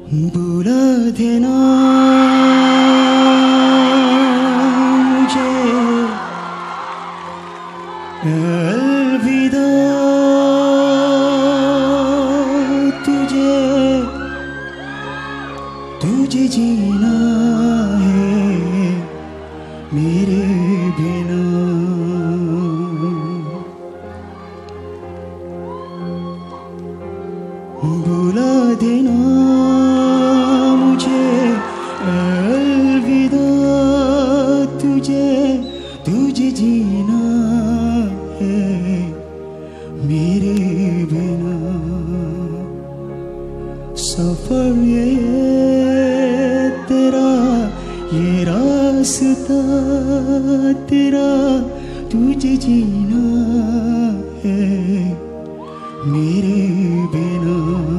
बुला देना मुझे, अलविदा तुझे, तुझे जीना है मेरे बिना। बुला देना मुझे, अलविदा तुझे, तुझे जीना है मेरे बिना। सफर ये तेरा, ये रास्ता तेरा, तुझे जीना है मेरे बिना।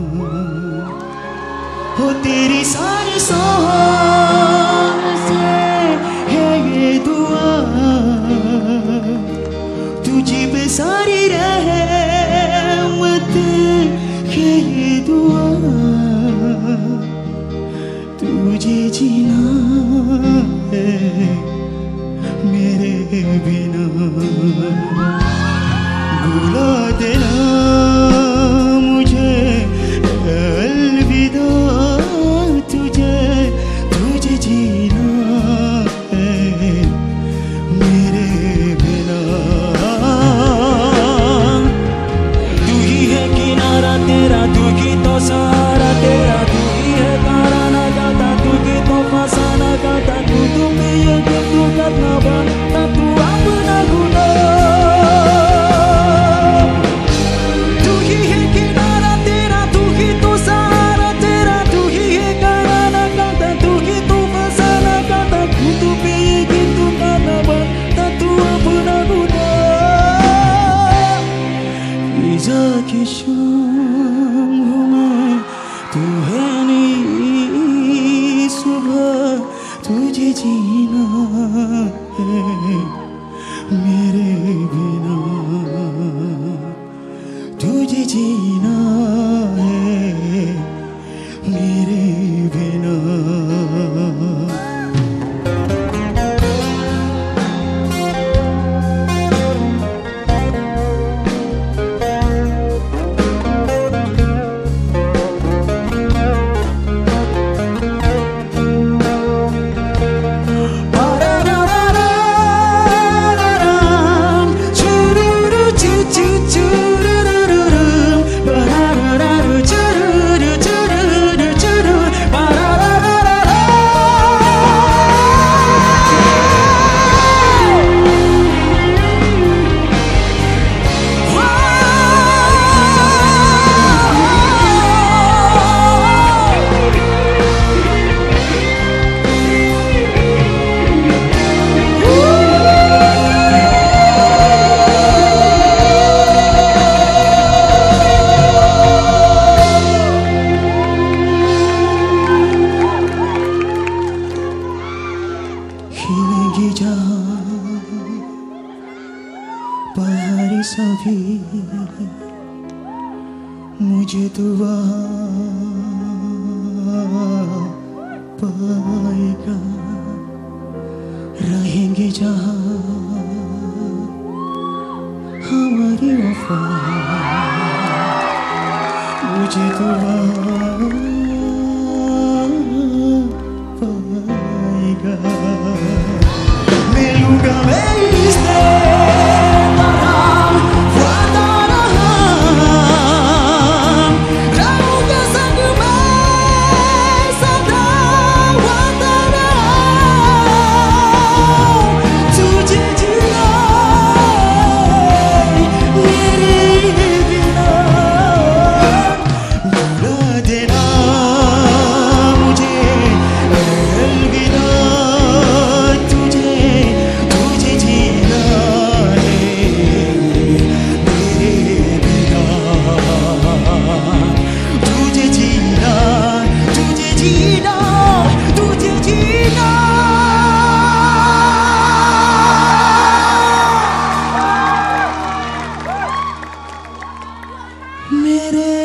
हो तेरी सारी सांस है ये दुआ, तुझे पे सारी रहमत है ये दुआ, तुझे जीना है मेरे बिना। बुला देना मुझे, अलविदा तुझे, तुझे जीना है मेरे बिना। तू ही है किनारा तेरा, तू ही तो सहारा तेरा, तू ही है तारा ना गाता, तू ही तो फसाना गाता, तू भी ये कि तू करना बनता, तू अपना गुना। की शाम हूँ मैं, तू है नई सुबह, तुझे जीना है मेरे बिना, तुझे जीना है मेरे बिना। खिलेगी जहाँ पहाड़ी सभी, मुझे तो वहाँ पाएगा। रहेंगे जहाँ हमारी वफा, मुझे तो वहाँ पाएगा। मिलूंगा मैं इस तेरा वादा रहा, रहूंगा संग में सदा वादा रहा, तुझे जीना मेरे बिना। बुला देना मुझे, अलविदा तुझे, तुझे जीना है मेरे बिना, तुझे जीना, तुझे जीना, तुझे जीना मेरे